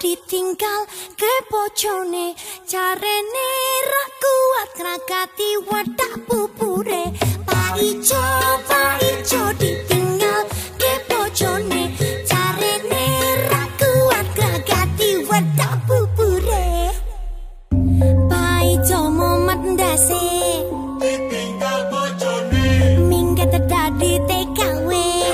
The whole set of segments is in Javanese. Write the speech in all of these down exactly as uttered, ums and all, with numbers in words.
ditinggal ke bojone, carene ra kuat ngrakati wadah bubure. Pak Ijo, Pak Ijo ditinggal ke bojone, carene ra kuat ngrakati wadah bubure. Pak Ijo momet ndase ditinggal bojone, minggat dadi T K W.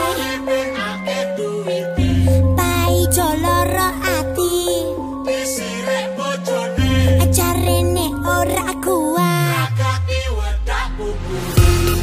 Pak Ijo lara ati disirek bojone, carene ora kuat ngrakati wadah bubure.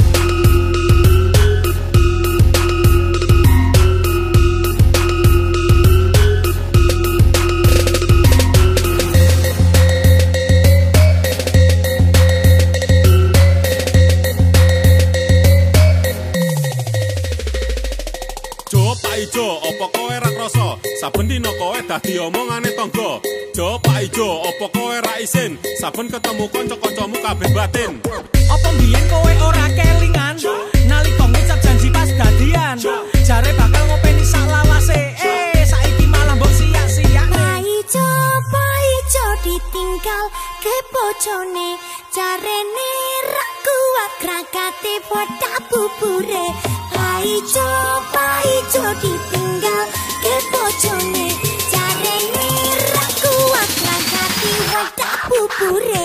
Ijo, opo kowe ra krasa saben dina kowe dadi omongane tangga. Jo Pak Ijo, opo kowe ra isin saben ketemu kanca-kancamu kabeh batin. Apa mbiyen kowe ora kelingan nalika ngucap janji pas dadian, jare bakal ngopeni sak lawase, eh saiki malah mbok sia-sia. Pak Ijo, Pak Ijo ditinggal ke bojone, carene ra kuat ngrakati wadah bubure. Pak Ijo, Pak Ijo ditinggal ke bojone, carene ra kuat ngrakati wadah bubure.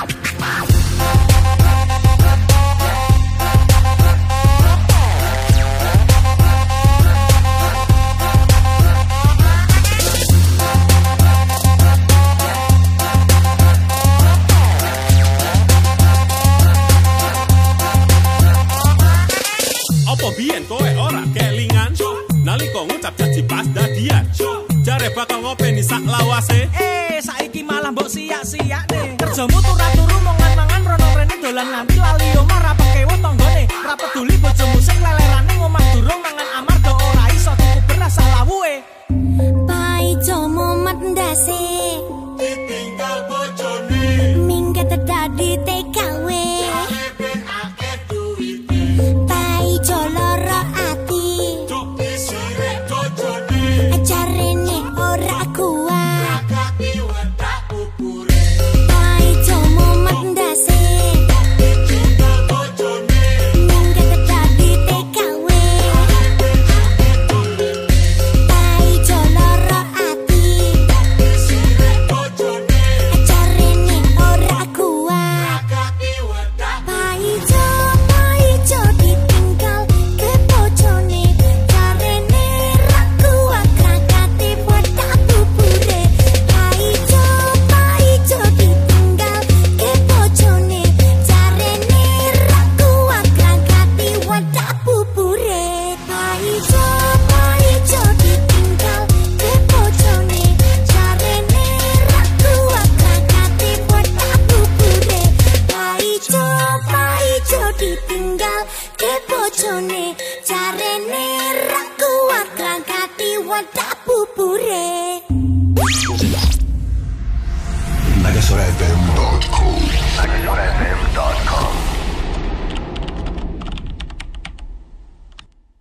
Apa biyen kowe ora kelingan nalika ngucap janji pas dadian, jare bakal ngopeni sak lawase, eh saiki malah mbok sia-sia nih. Kerjamu turu-turu mangan-mangan rono rene dolan nganti lali omah ra pekewo tanggane, ra peduli bojomu sing lele